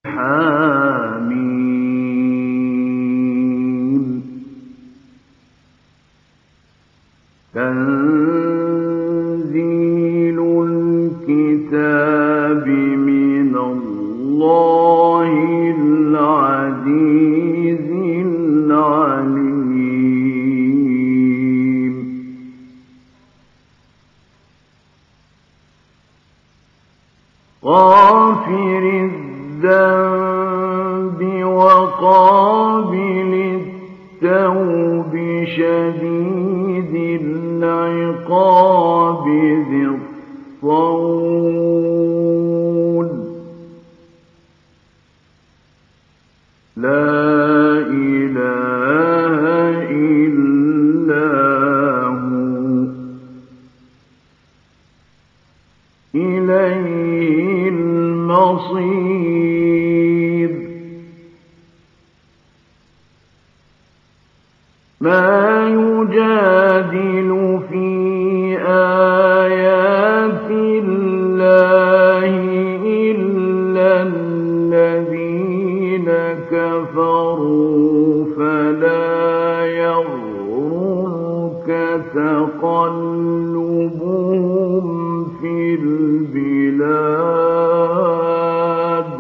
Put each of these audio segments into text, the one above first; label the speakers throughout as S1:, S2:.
S1: حميم تنزيل الكتاب من الله العزيز العليم غافر الذنب وقابل التوب شديد العقاب ذي الطول لا إله إلا هو إليه المصير ما يجادل في آيات الله إلا الذين كفروا فلا يغررك تقلبهم في البلاد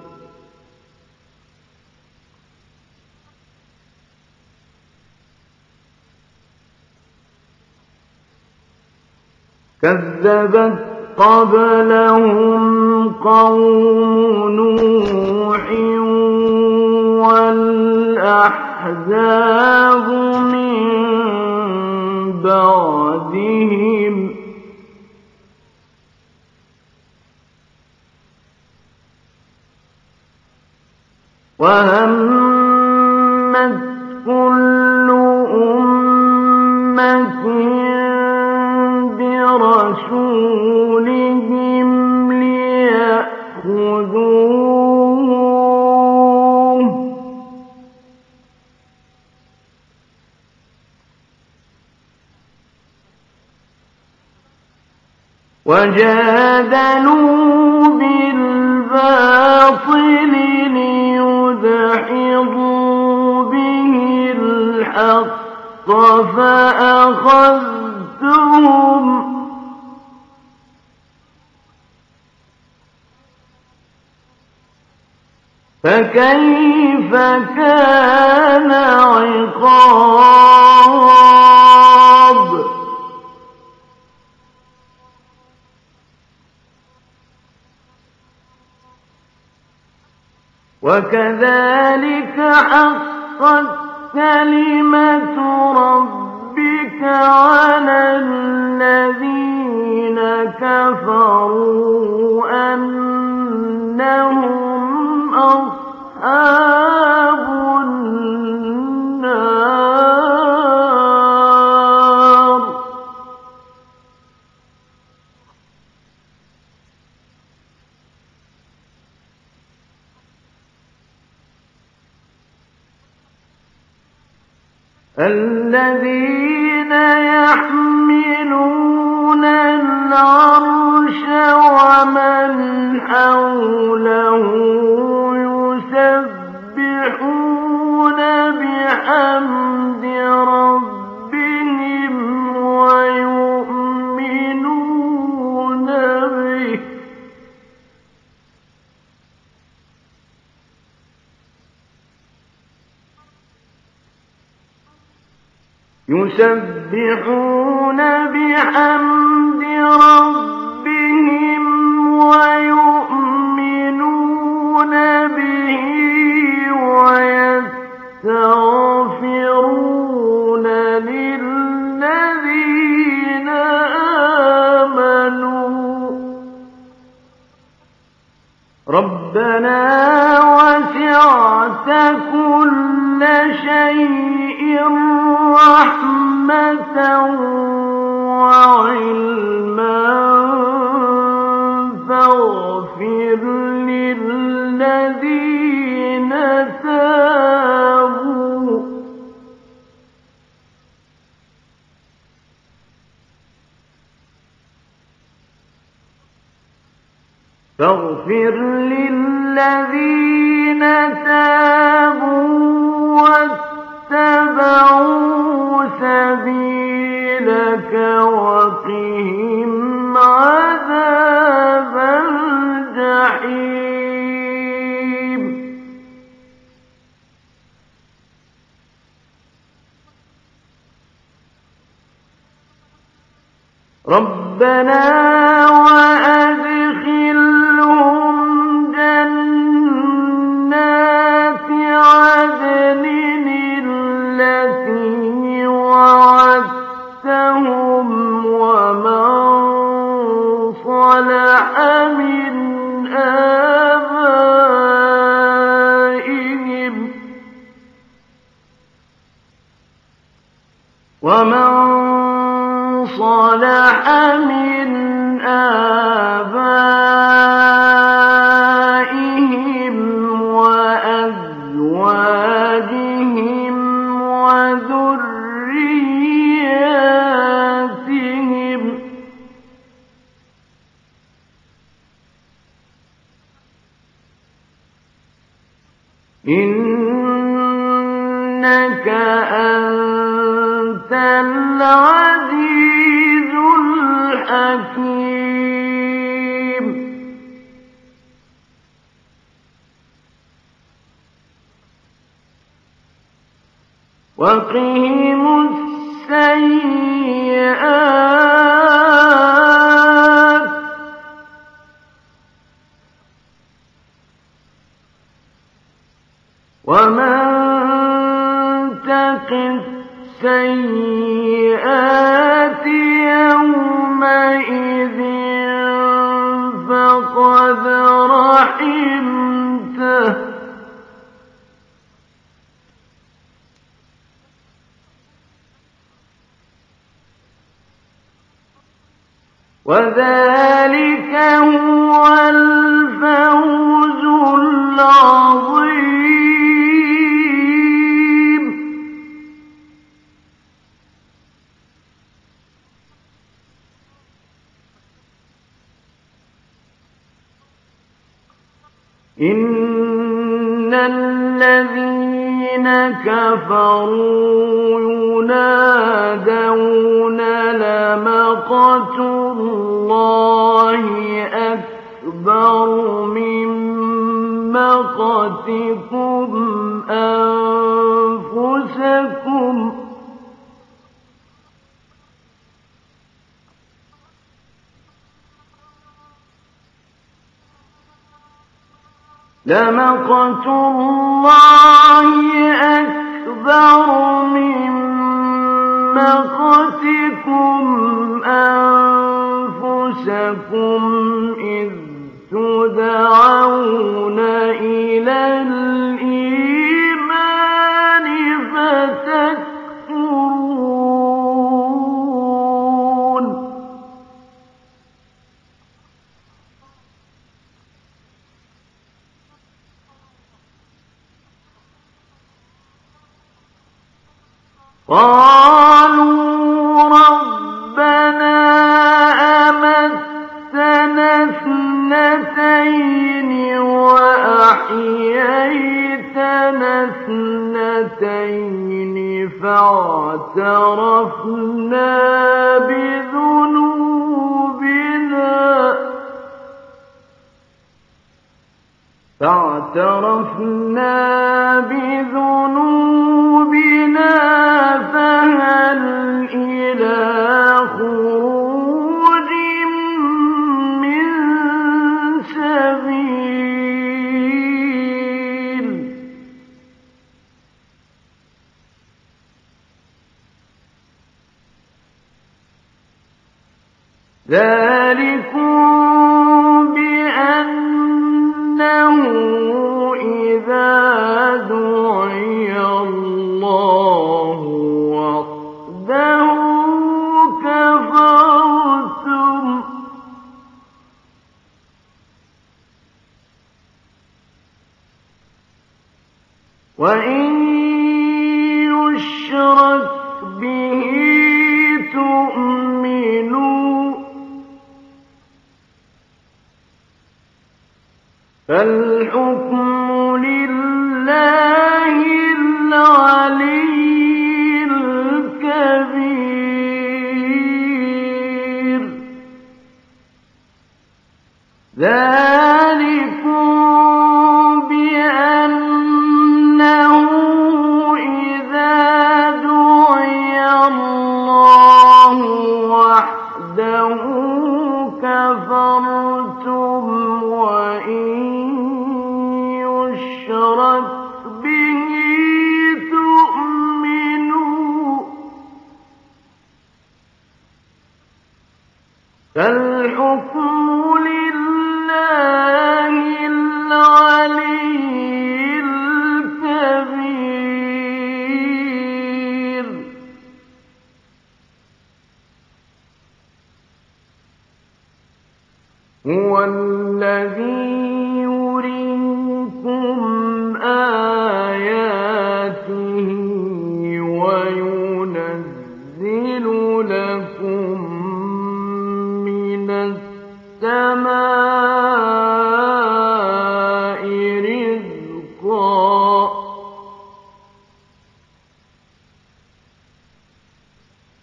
S1: كذبت قبلهم قوم نوح والأحزاب من بعدهم وهمت كل أمة برسولهم ليأخذوه وجادلوا بالباطل ليدحضوا به الحق فأخذتهم فكيف كان عقاب وكذلك حقت كلمة ربك على الذين كفروا أنهم أصحاب النار الذين يحملون العرش ومن حوله يسبحون بحمد ربهم ويؤمنون به يسبحون بحمد ربهم ويؤمنون به ويستغفرون للذين آمنوا ربنا وسعت كل شيء رحمة وعلما فاغفر للذين تابوا فاغفر للذين وقهم عذاب الجحيم ربنا وأدخلهم جنات عدن التي وعدتهم ومن صلح من آبائهم صلح من آبائهم وأزواجهم وذرياتهم إنك أنت العزيز الحكيم وقهم السيئات ومن تق السيئات يومئذ فقد رحمته وذلك هو الفوز العظيم إن الذين كفروا ينادون لمقت الله أكبر من مقتكم أنفسكم لمقت الله أكبر من مقتكم أنفسكم إذ تدعون إلى الإيمان فتكفرون قالوا ربنا أمتنا اثنتين وأحييتنا اثنتين فاعترفنا بذنوبنا فهل إلى خروج من سبيل ذلكم بأنه إذا دعي الله وحده كفرتم وإن يشرك به تؤمنوا فالحكم لله العلي الكبير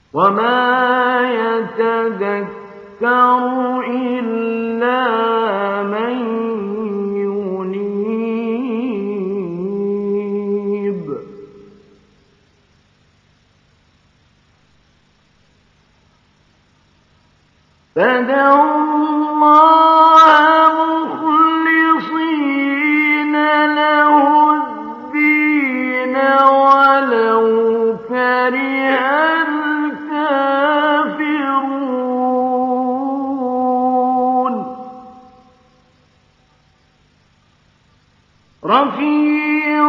S1: وما يتذكر إلا من ينيب فادعوا الله مخلصين له الدين ولو كره الكافرون رفيع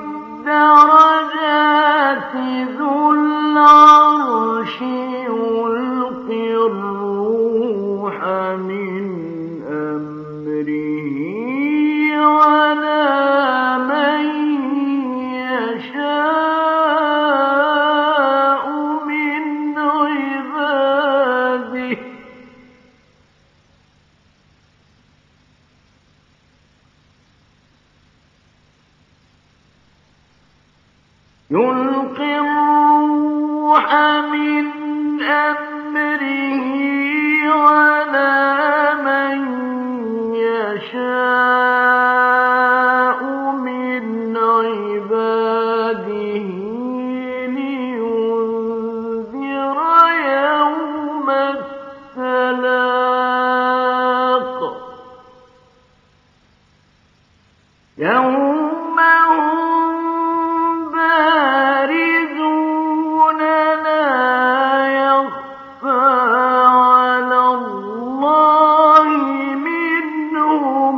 S1: الدرجات ذو العرش يلقي الروح من أمره على من يشاء من عباده يلقي الروح من أمره على من يشاء من عباده لينذر يوم التلاق يوم هم بارزون لا يخفى على الله منهم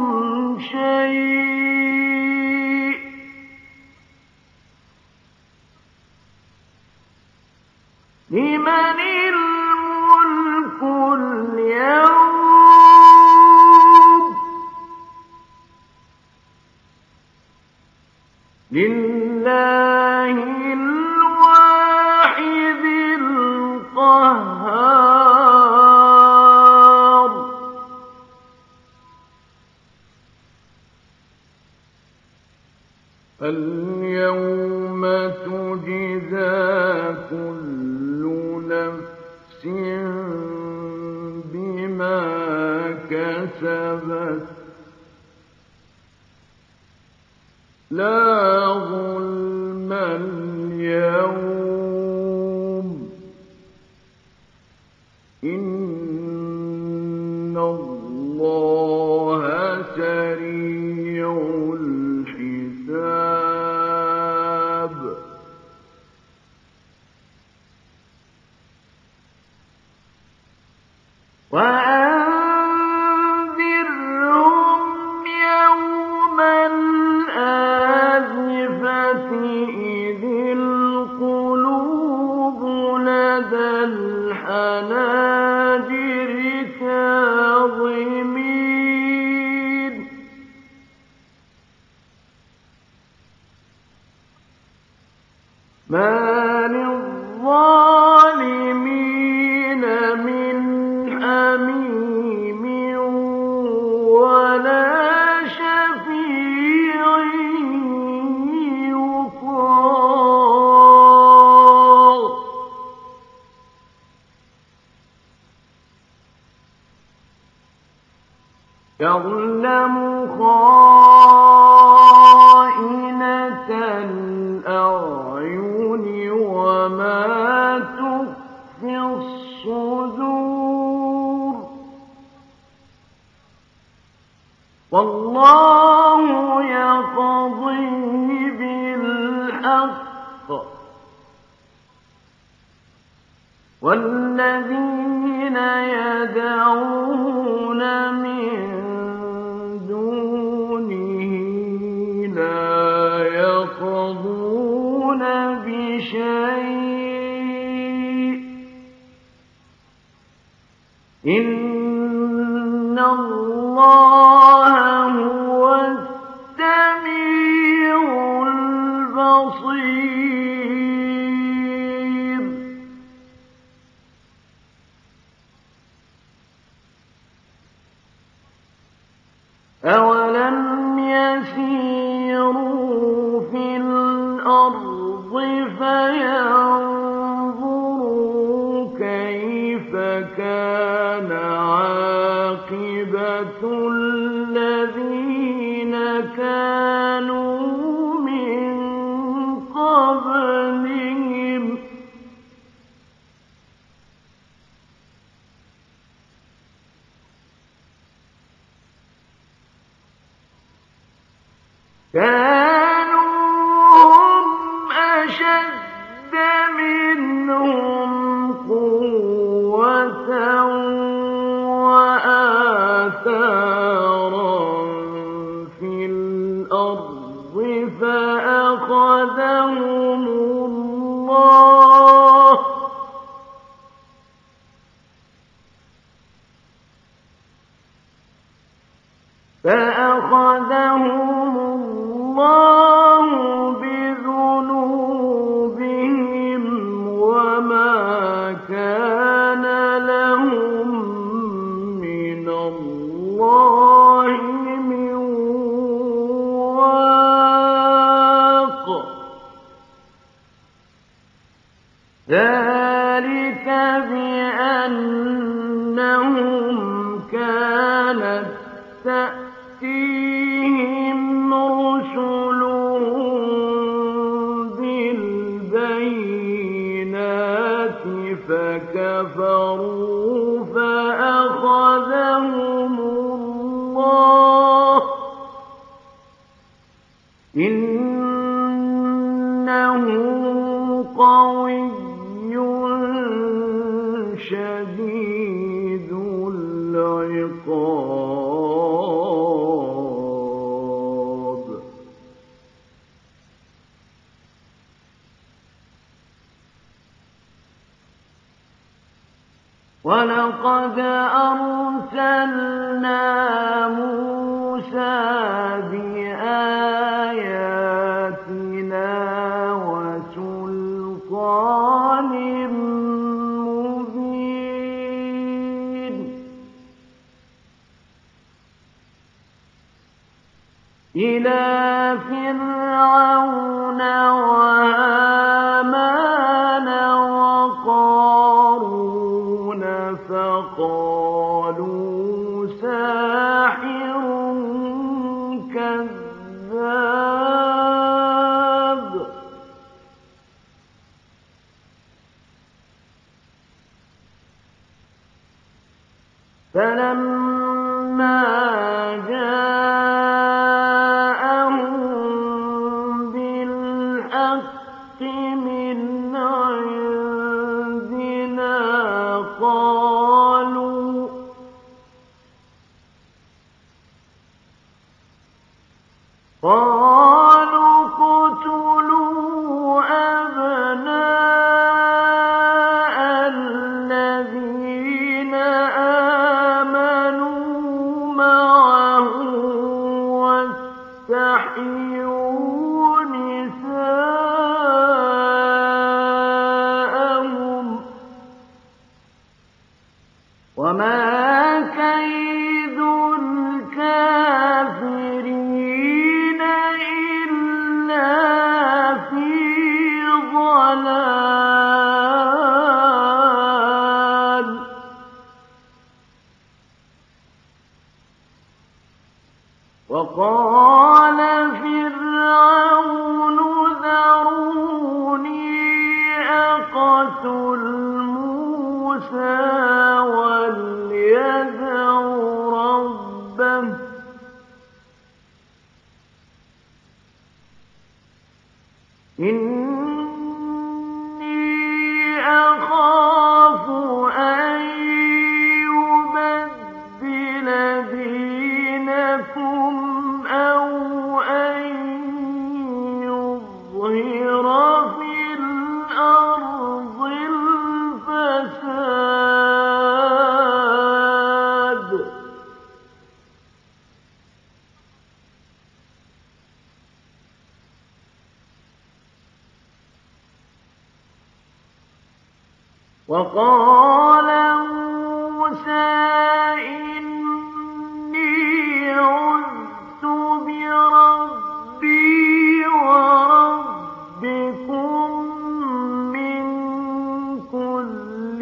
S1: شيء لمن الملك اليوم لله الواحد القهار اليوم تجزى كل نفس بما كسبت لا ظلم اليوم إن الله سريع الحساب وأنذرهم يوم الآزفة إذ القلوب لدى الحناجر كاظمين ما للظالمين من حميم ولا شفيع يطاع يعلم خائنة الأعين وما تخفي الصدور والله يقضي بالحق والذين يدعون من دونه لا يقضون بشيء إن الله هو السميع البصير أولم يسيروا في الأرض فينظروا كانوا من قبلهم كانوا هم أشد منهم قوة وآثارا في الأرض فأخذهم الله بذنوبهم وما كان لهم من الله من واق ذلك بأنهم كانت تأتيهم رسلهم بالبينات فكفروا فأخذهم الله إنه قوي شديد العقاب ولقد أرسلنا موسى بآياتنا وسلطان مبين إلى فرعون وهامان وقارون فقالوا ساحر كذاب فلما جاءهم بالحق من عندنا قالوا اقتلوا أبناء الذين آمنوا معه واستحيوا نساءهم وما كيد الكافرين إلا في ضلال وقال فرعون ذروني أقتل موسى وليدع ربه إني أخاف أن يبدل دينكم أو أن يظهر في الأرض الفساد وقال موسى إني عذت بربي وربكم من كل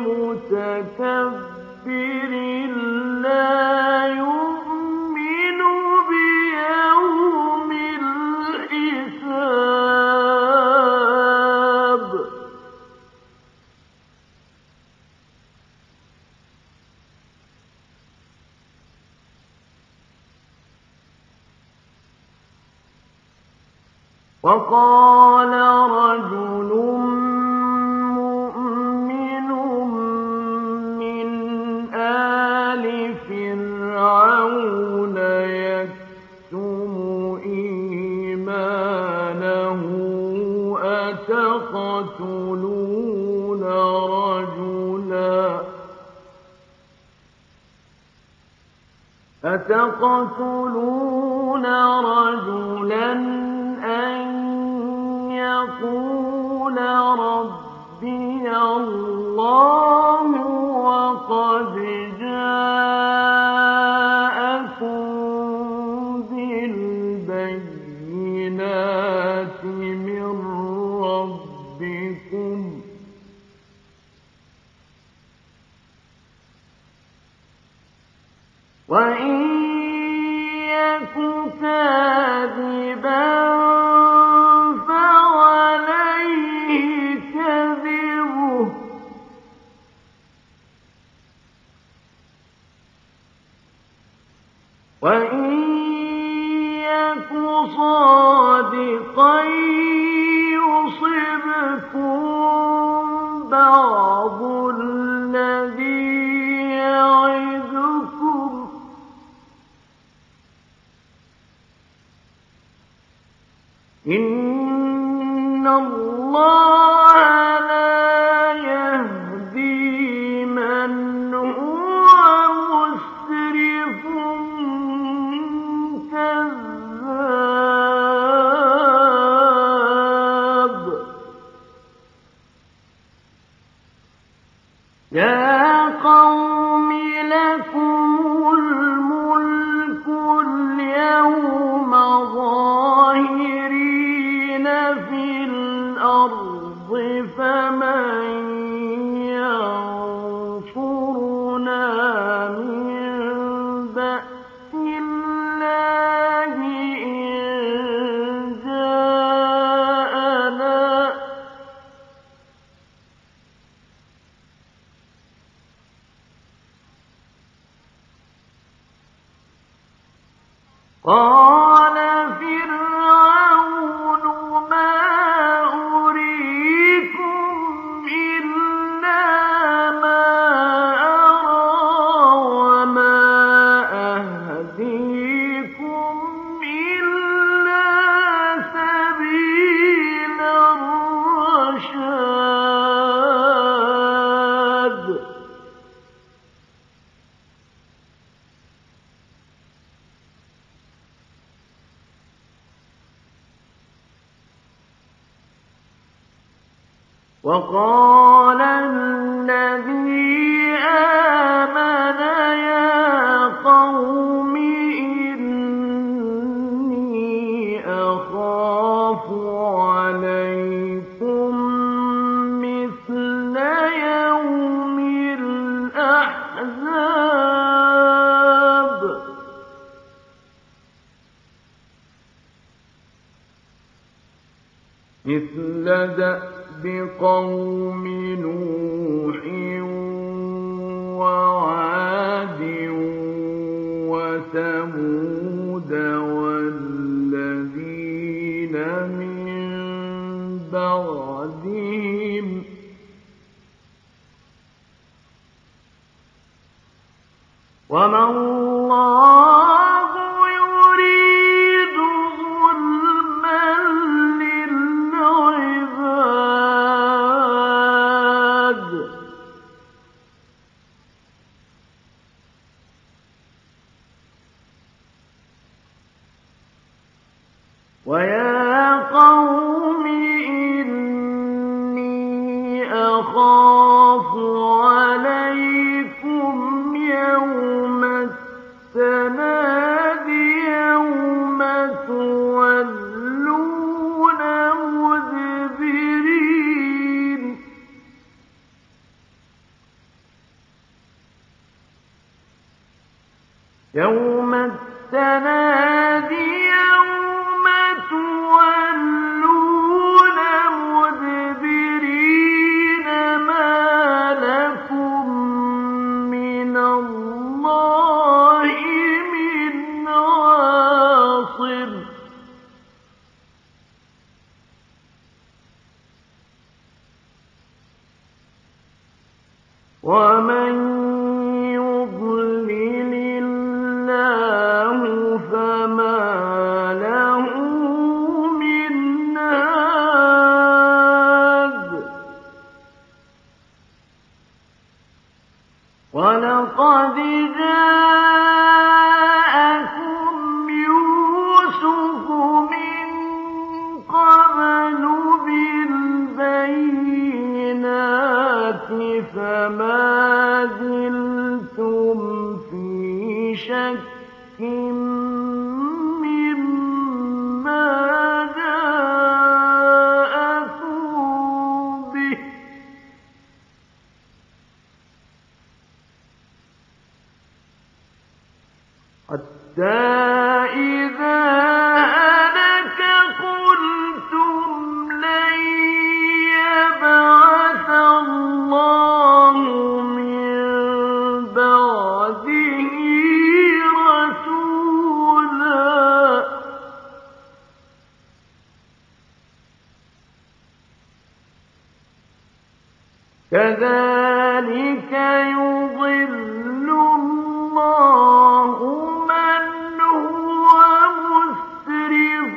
S1: متكبر لا يؤمن بيوم وقال رجل مؤمن من آل فرعون يكتم إيمانه أتقتلون رجلا أن يقول ربي الله وقد جاءكم بالبينات من ربكم وإن يك كاذبا فعليه كذبه وإن يك صادقا يصبكم بعض الذي يعدكم إن الله لا يهدي من هو مسرف كذاب يا قوم لكم الملك اليوم ظاهرين في الأرض فمن ينصرنا من بأس الله إن جاءنا قال فرعون ما أريكم إلا ما أرى وما أهديكم إلا سبيل الرشاد وقال الذي آمن يا قوم إني أخاف عليكم مثل يوم الأحزاب مثل بقوم نوح وعاد وثمود والذين من بعدهم وما الله يريد ظلما للعباد ويا قوم إني أخاف عليكم يوم التناد يوم تولون مدبرين يوم التناد يوم تولون ومن يضلل الله فما له من هاد ولقد جاءكم يوسف من قبل بالبينات فما زلتم في شك مما جاءكم به حتى إذا هلك قلتم لن يبعث الله من بعده رسولا كذلك يضل الله من هو مسرف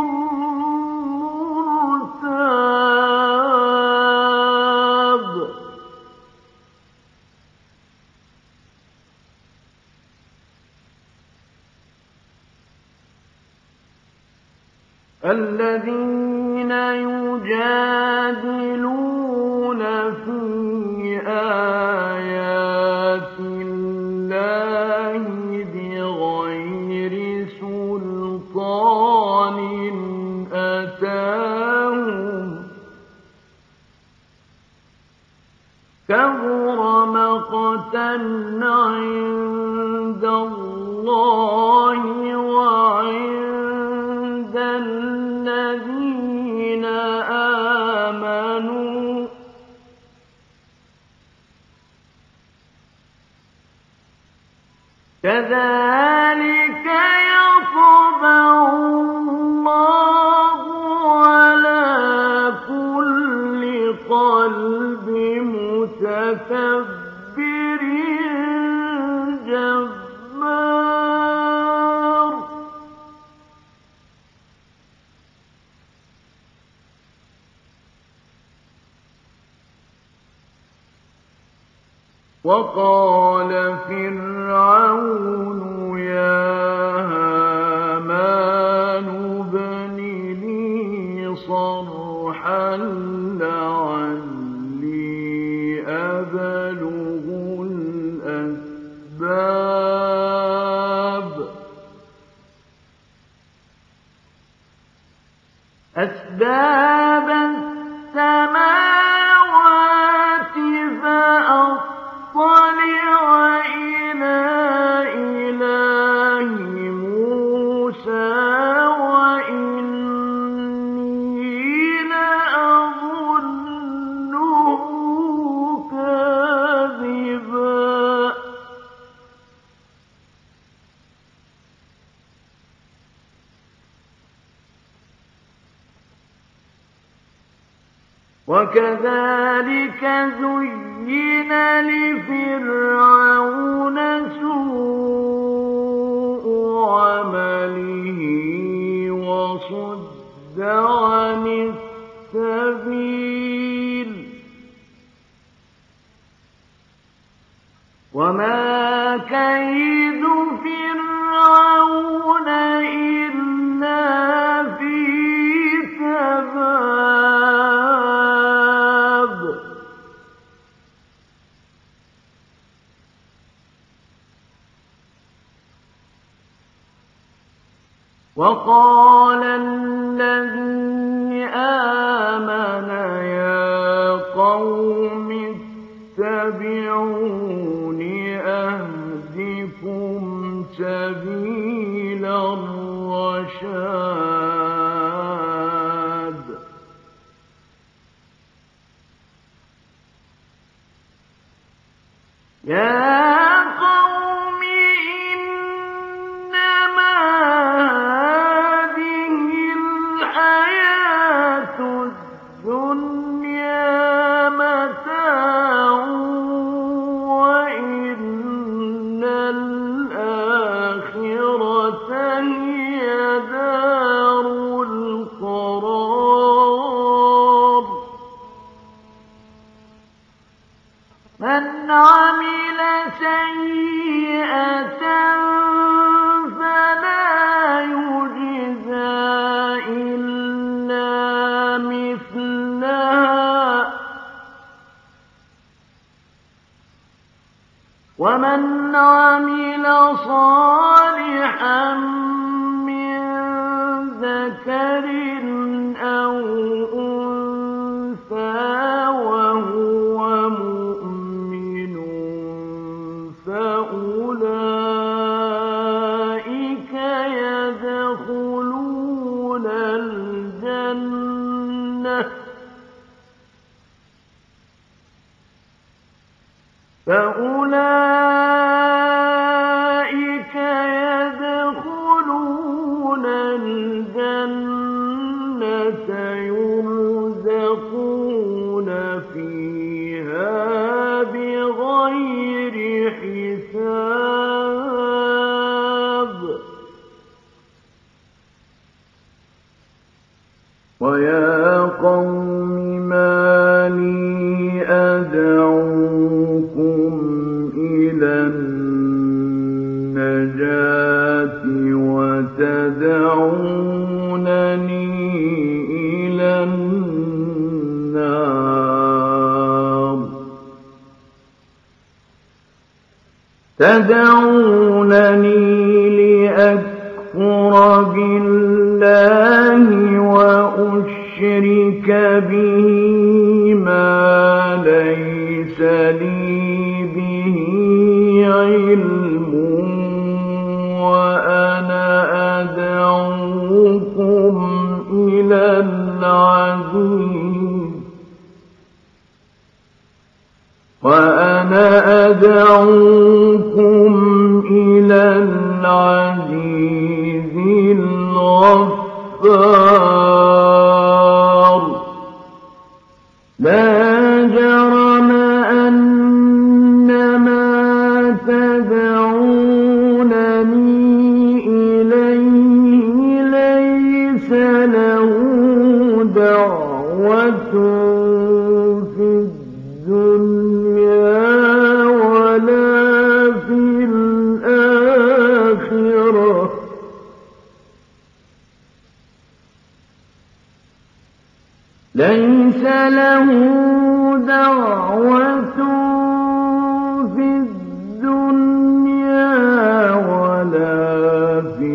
S1: مرتاب الذين يجادلون في آيات الله بغير سلطان أتاهم كبر مقتا عند الله وعند الذين آمنوا كذلك يطبع الله على كل قلب متكبر جبار وقال فرعون يا هامان ابن لي صرحا لعلي أبلغ أسباب السماوات فأطلع إلى إله موسى وإني لأظنه كاذبا وكذلك زين لفرعون سوء عمله وصد عن السبيل وما كيد فرعون إلا في تباب وقال الذي آمن يا قوم اتبعون أهدكم سبيل الرشاد يا قوم إنما هذه الحياة الدنيا متاع ومن عمل صالحا من ذكر أو أنثى وهو مؤمن فأولئك يدخلون الجنة يرزقون فيها بغير حساب ويا قوم ما لي أدعوكم إلى النجاة وتدعونني إلى النار تدعونني لأكفر بالله وأشرك به ما ليس لي به علم وأنا أدعوكم إلى العزيز الغفار لا جرم أن ما تدعونني إليه ليس له دعوة في الدنيا ولا في الآخرة ليس له دعوة في الدنيا ولا في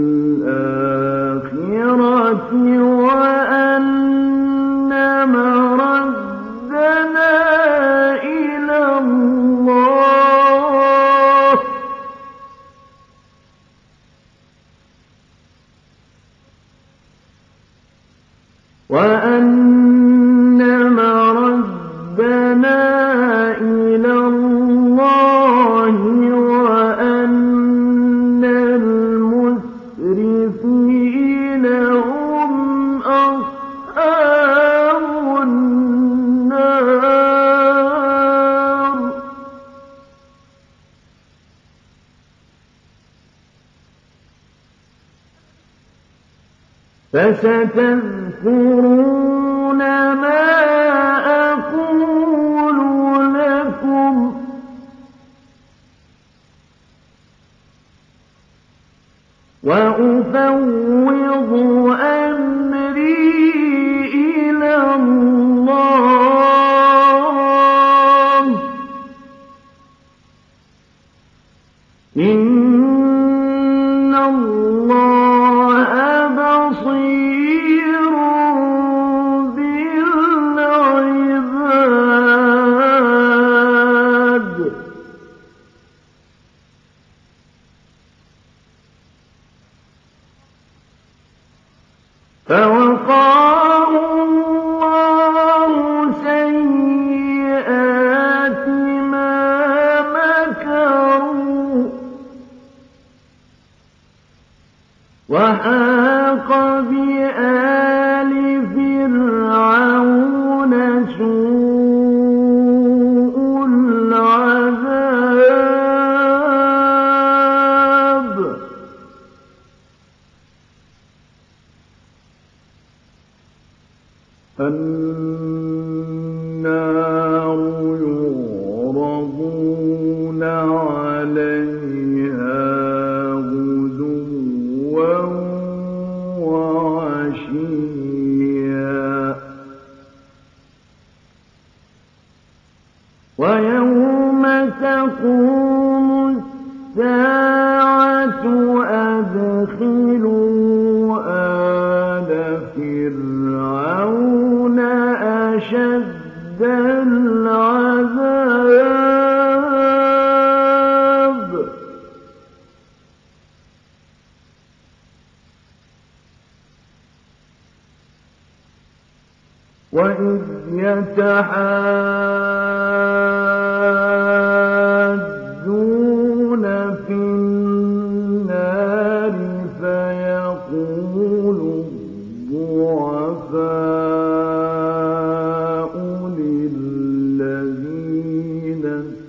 S1: الآخرة وأن مردنا إلى الله وأن المسرفين هم أصحاب النار فستذكرون ما أقول لكم وأفوض أمري إلى الله إن الله بصير بالعباد فوقاه الله سيئات ما مكروا وحاق بآل فرعون سوء العذاب النار يعرضون عليها غدوا وعشيا ويوم تقوم فِرْعَوْنَ أَشَدَّ الْعَذَابِ وَإِذْ يَتَحَاجُّونَ فِي النَّارِ فَيَقُولُ الضُّعَفَاءُ لِلَّذِينَ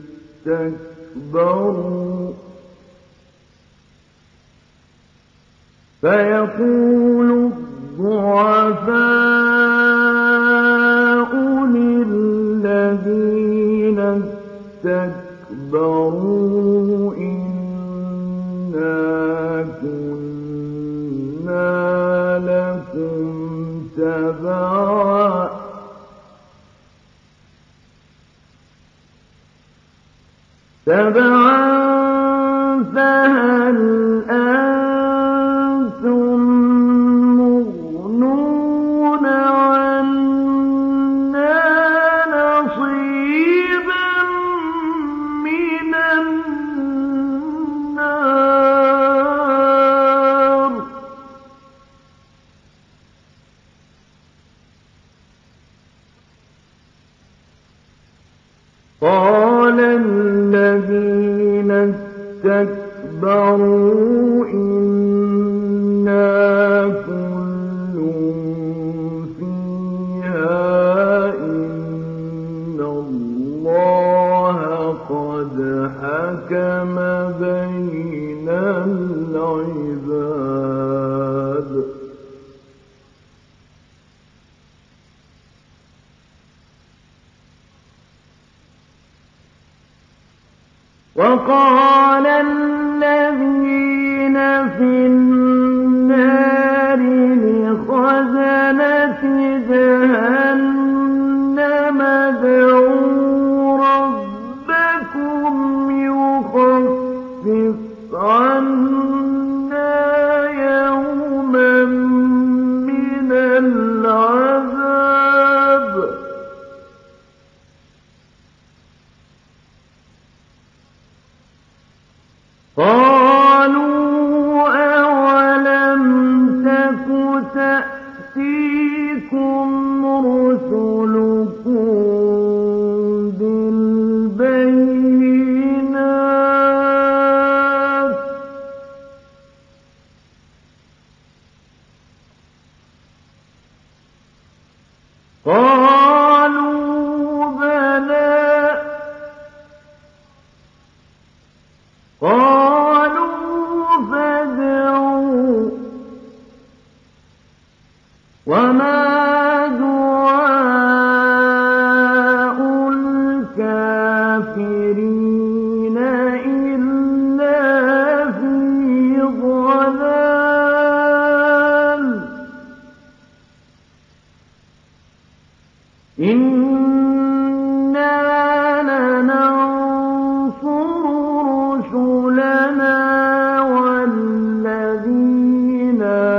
S1: اسْتَكْبَرُوا إِنَّا كُنَّا لَكُمْ تَبَعًا فَهَلْ أَنتُم مُّغْنُونَ عَنَّا نَصِيبًا مِّنَ النَّارِ قَالَ الَّذِينَ اسْتَكْبَرُوا إِنَّا كُلٌّ فِيهَا إِنَّ اللَّهَ قَدْ حَكَمَ بَيْنَ الْعِبَادِ وَقَالَ الَّذِينَ فِي النَّارِ لِخَزَنَةِ جَهَنَّمَ ادْعُوا رَبَّكُمْ يُخَفِّفْ عَنَّا يَوْمًا مِّنَ الْعَذَابِ قَالُوا أَوَلَمْ تَكُ تَأْتِيكُمْ رُسُلُكُم بِالْبَيِّنَاتِ ۖ قَالُوا بَلَىٰ قَالُوا فَادْعُوا ۗ وَمَا دُعَاءُ الْكَافِرِينَ إِلَّا فِي ضَلَالٍ إِنَّا لَنَنصُرُ رُسُلَنَا وَالَّذِينَ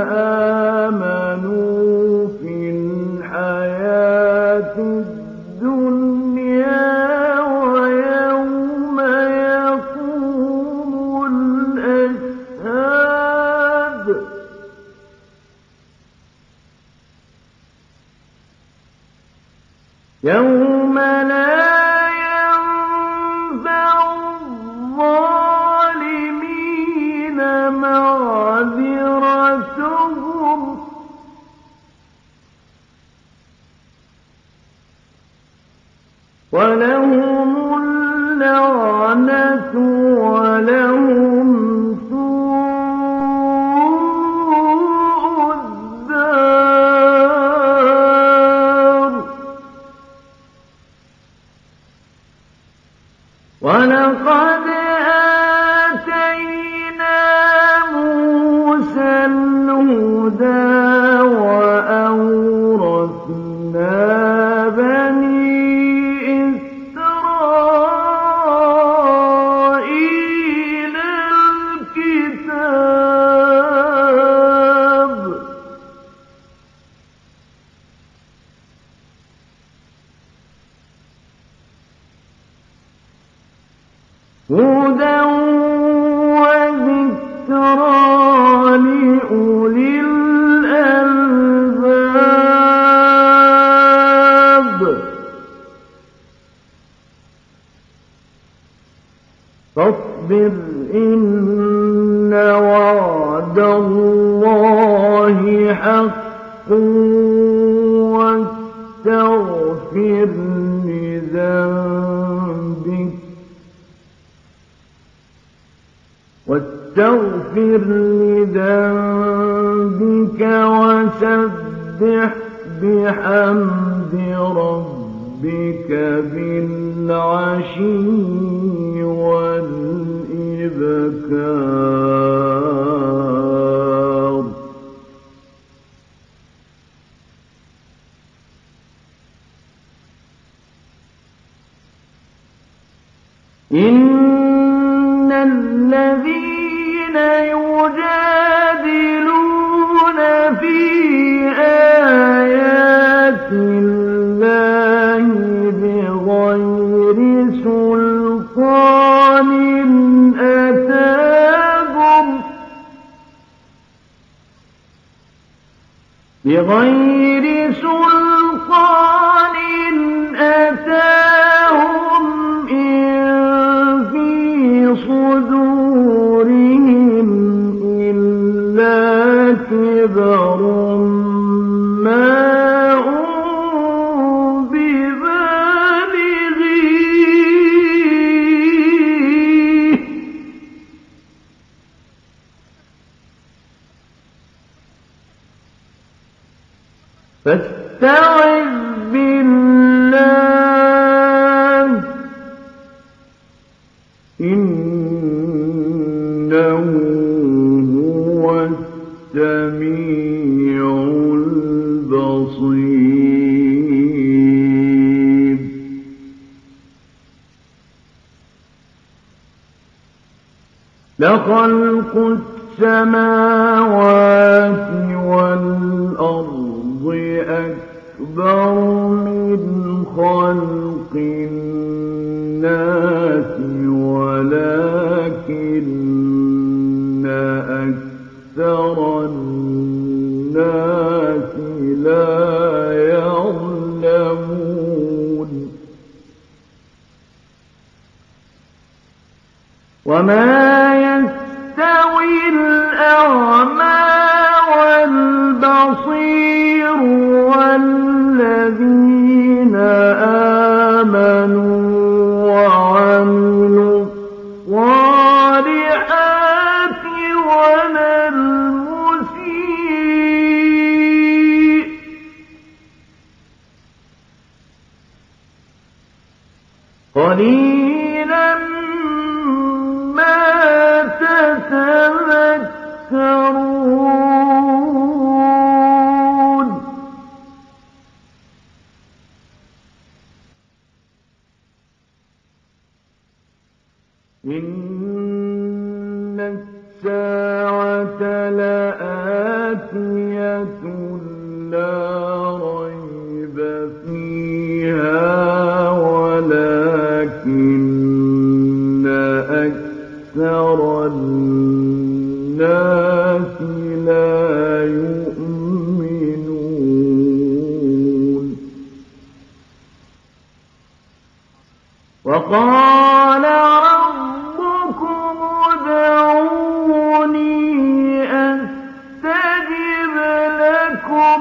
S1: آمَنُوا فِي الْحَيَاةِ الدُّنْيَا وَيَوْمَ يَقُومُ الْأَشْهَادُ يَوْمَ لَا يَنفَعُ الظَّالِمِينَ مَعْذِرَتُهُمْ وَلَهُمُ اللَّعْنَةُ وَلَهُمْ سُوءُ الدَّارِ وَلَقَدْ آتَيْنَا مُوسَى الْهُدَىٰ وَأَوْرَثْنَا بَنِي إِسْرَائِيلَ هدى وذكرى لأولي الألباب فاصبر إن وعد الله حق واستغفر لذنبك وسبح بحمد ربك بالعشي والإبكار إن الذين يجادلون في آيات الله بغير سلطان أتاهم إن في صدورهم إلا كبر ما هم ببالغيه فاستعذ بالله إنه هو السميع البصير لخلق السماوات والأرض أكبر من خلق الناس ولكن أكثر الناس لا يعلمون وما يستوي الأعمى والبصير والذين آمنوا وعملوا الصالحات ولا المسيء قليلا ما تتذكرون إن الساعة لآتية لا ريب فيها ولكن أكثر الناس لا يؤمنون وقال ربكم ادعوني أستجب لكم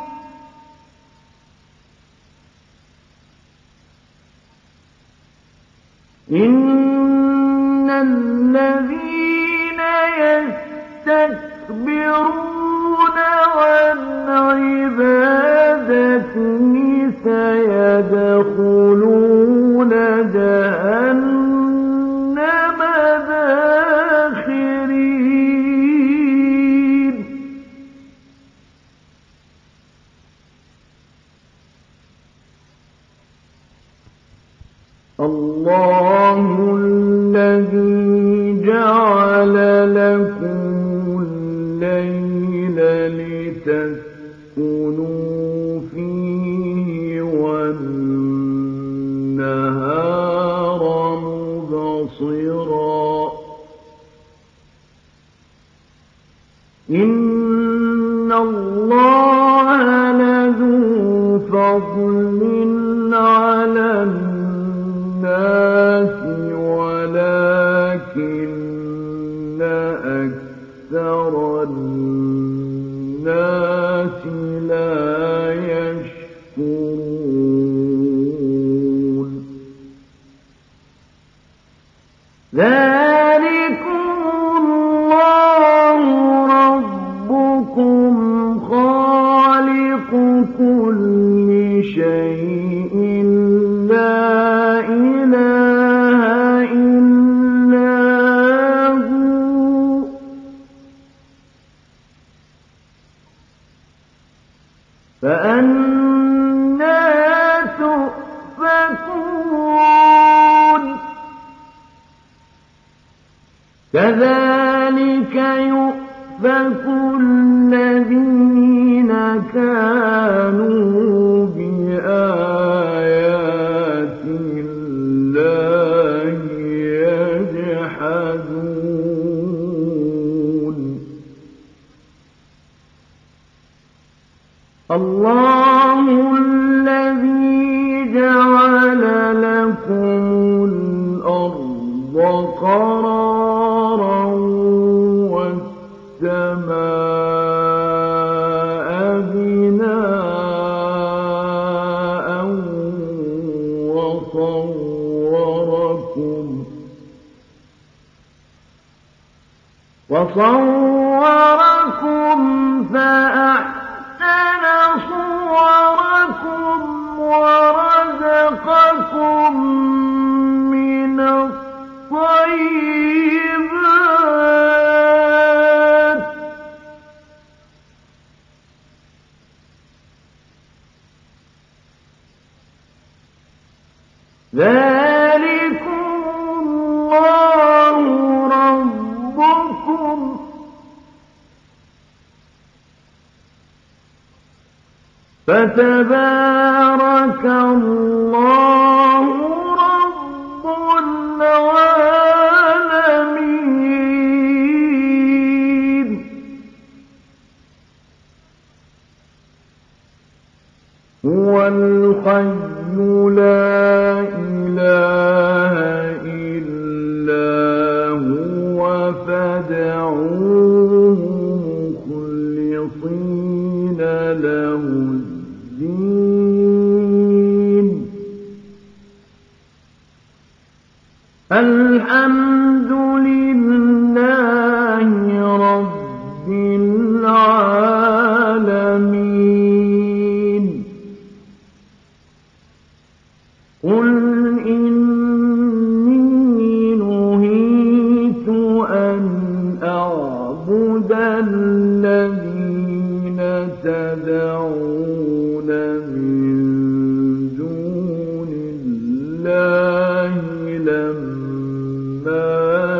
S1: إن الذين يستكبرون عن عبادتي سيدخلون جهنم داخرين الله الذي جعل لكم الليل لتسكنوا فيه والنهار مبصرا فضل على الناس ولكن أكثر الناس لا يشكرون ذلكم الله ربكم خالق كل شيء لا إله إلا هو فأنى تؤفكون كذلك يؤفك الذين كانوا بآيات الله يجحدون الله الذي جعل لكم الأرض قرارا والسماء بناء وصوركم فأحسن صوركم ورزقكم من الطيبات ذلكم الله ربكم فتبارك الله رب العالمين هو الحي لا إله إلا هو فادعوه مخلصين له الدين الحمد لله رب العالمين قل إني نهيت أن أعبد الذين تدعون من دون الله لما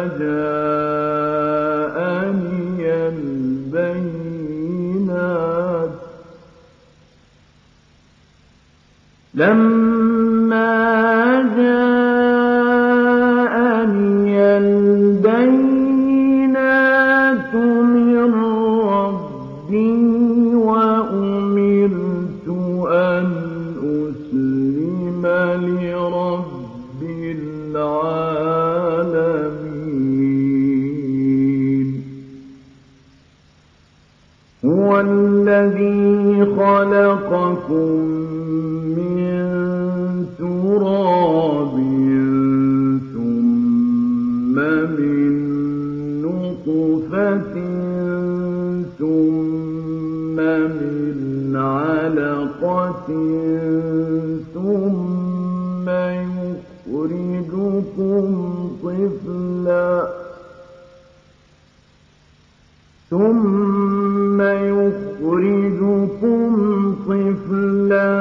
S1: جاءني البينات من ربي وأمرت أن أسلم لرب العالمين هو الذي خلقكم من تراب ثم من نطفة ثم من علقة ثم يخرجكم طفلا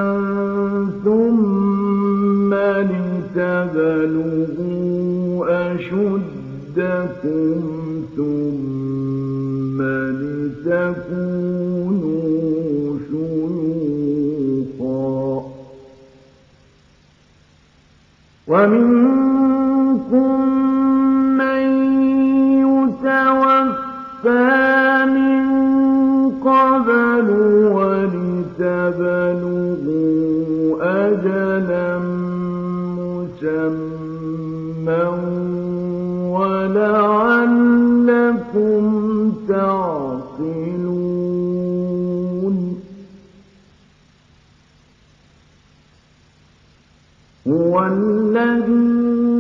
S1: ثم لتبلغوا أشدكم ثم لتكونوا شيوخا ومنكم من يتوفى من قبل ولتبلغوا لتبلغوا أجلا مسمى ولعلكم تعقلون هو الذي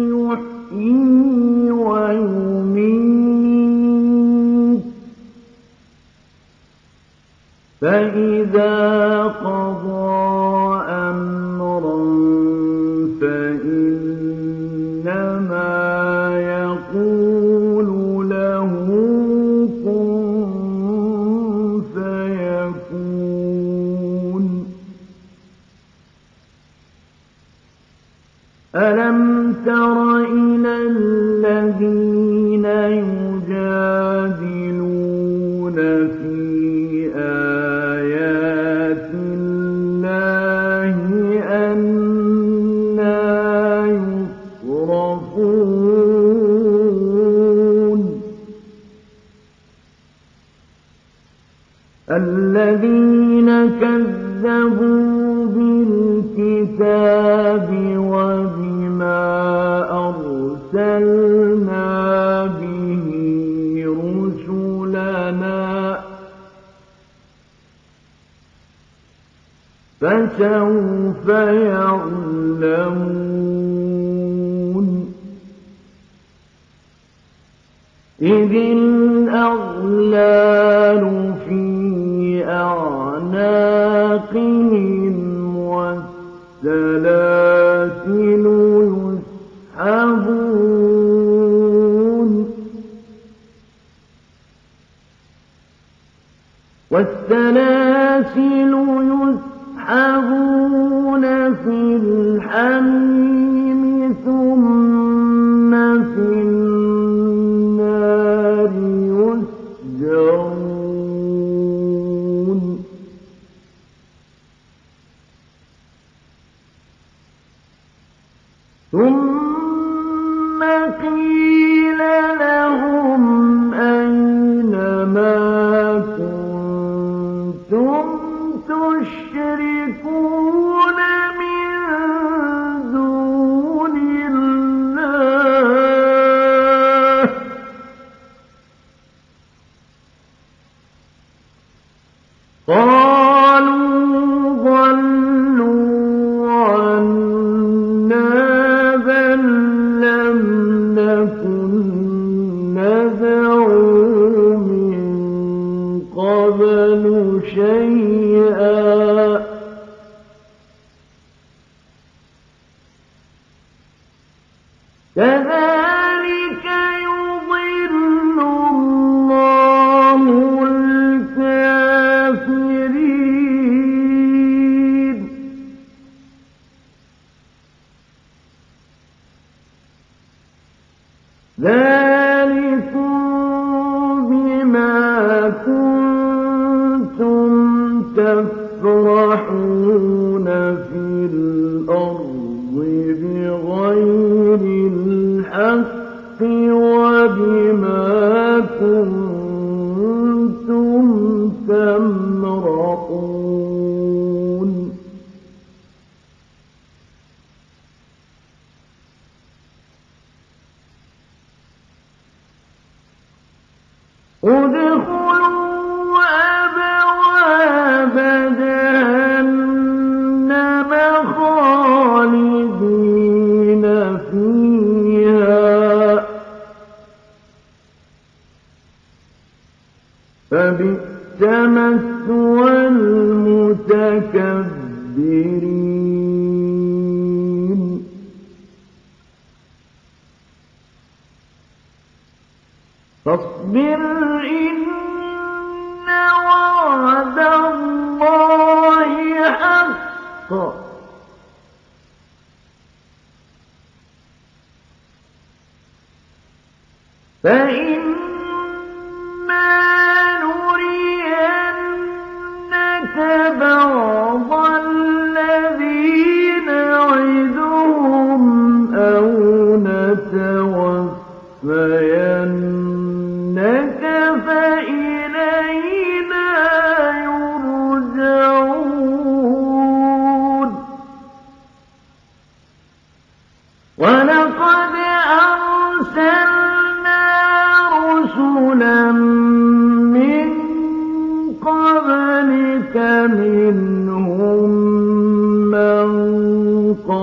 S1: يحيي ويميت فإذا قضى أمرا فإنما يقول له كن فيكون ألم تر إلى الذين يجادلون في آيات الله أنى يصرفون الذين كذبوا بالكتاب وبما أرسلنا به رسلنا فسوف يعلمون إذ الأغلال في أعناقهم والسلاسل يسحبون في الحميم ثم في النار يسجرون ثم قيل لهم أين ما كنتم تشركون من دون الله قالوا ضلوا عنا بل لم نكن ندعو من قبل شيئا كذلك يضل الله الكافرين ذلكم بما كنتم تفرحون في الأرض بغير الحق وبما كنتم تمرحون ادخلوا أبواب جهنم خالدين فيها فبئس مثوى المتكبرين فاصبر إن وعد الله حق فإما نرينك بعض الذي نعدهم أو نتوفينك فإلينا يرجعون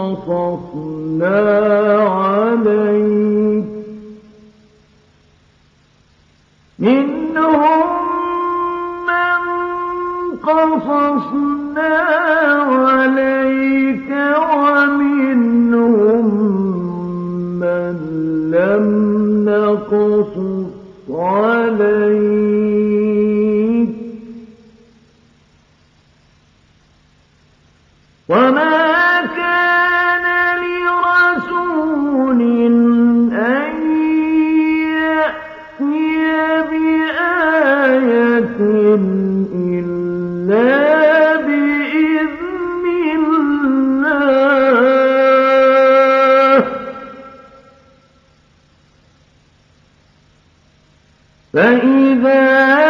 S1: قصصنا عليك منهم من قصصنا عليك ومنهم من لم نقصص عليك وما كان لرسول أن يأتي بآية إلا بإذن الله فإذا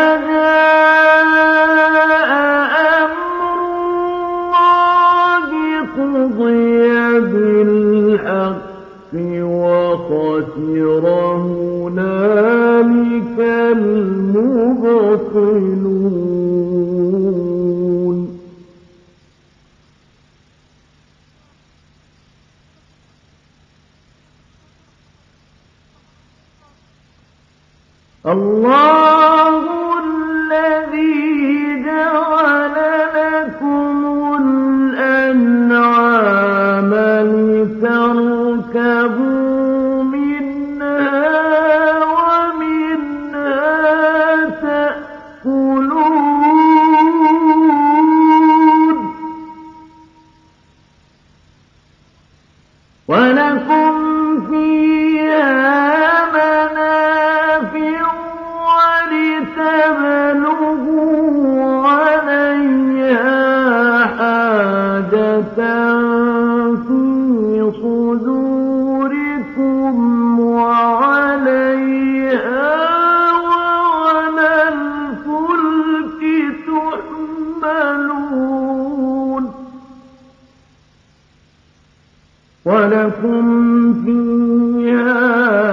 S1: جاء أمر الله قضي بالحق وخسر هنالك المبطلون الله الذي جعل لكم الأنعام لتركبوا منها ومنها تأكلون ولكم فيها ولتبلغوا عليها حاجة في صدوركم وعليها وعلى الفلك تحملون ولكم فيها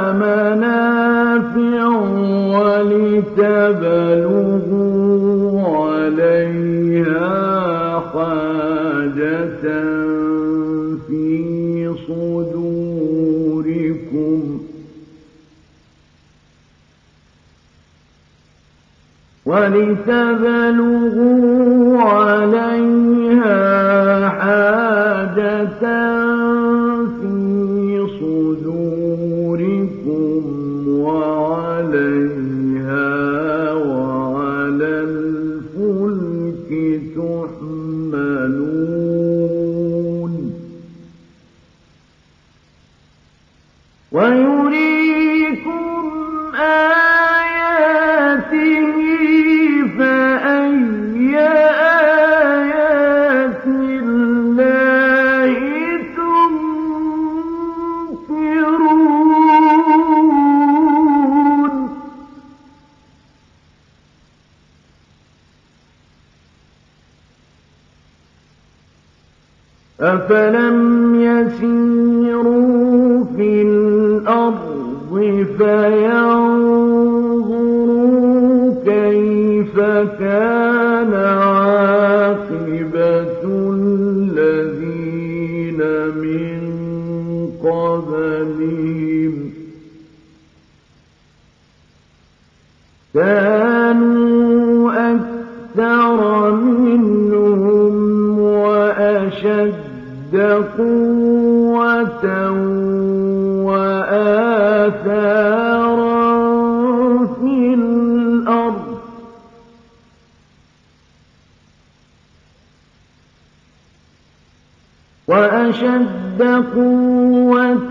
S1: منافع ولتبلغوا عليها حاجة في صدوركم ولتبلغوا عليها حاجة في صدوركم وعليها وعلى الفلك تحملون ويريكم آياته فأي آيات الله تنكرون أفلم يسيروا في الأرض فينظروا كيف كان عاقبة الذين من قبلهم كانوا أكثر منهم وأشد قوة وآثارا في الأرض وأشد قوة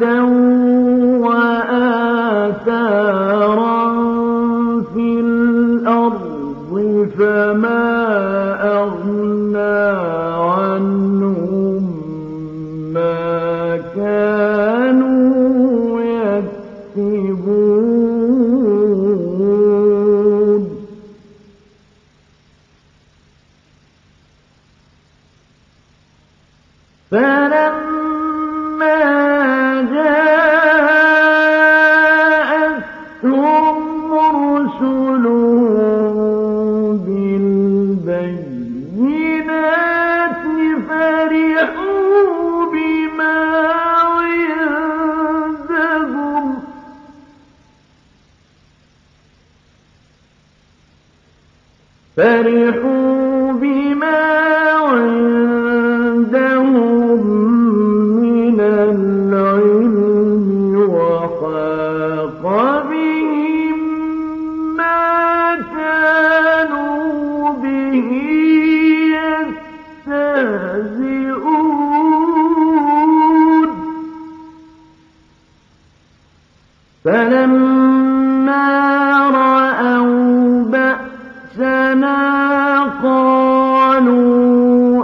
S1: وآثارا في الأرض فما أغنى عنهم ما كانوا يكسبون فلما جاءتهم رسلهم بالبينات فرحوا بما فرحوا بما عندهم من العلم وحاق بهم ما كانوا به يستهزئون فلما رأوا بأسنا قالوا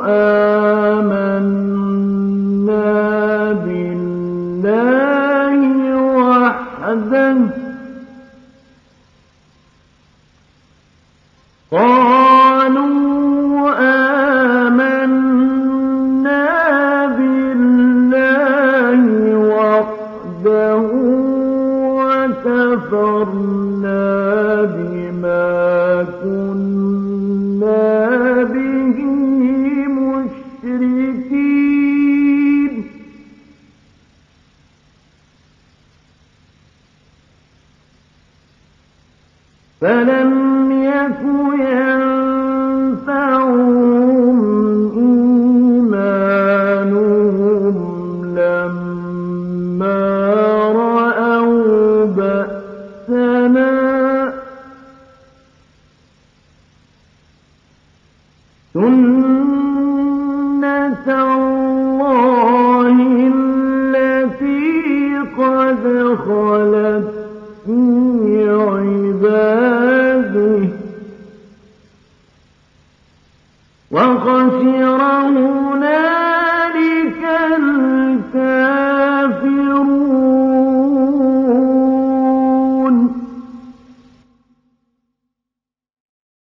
S1: آمنا بالله وحده وكفرنا بما كنا به مشركين فلما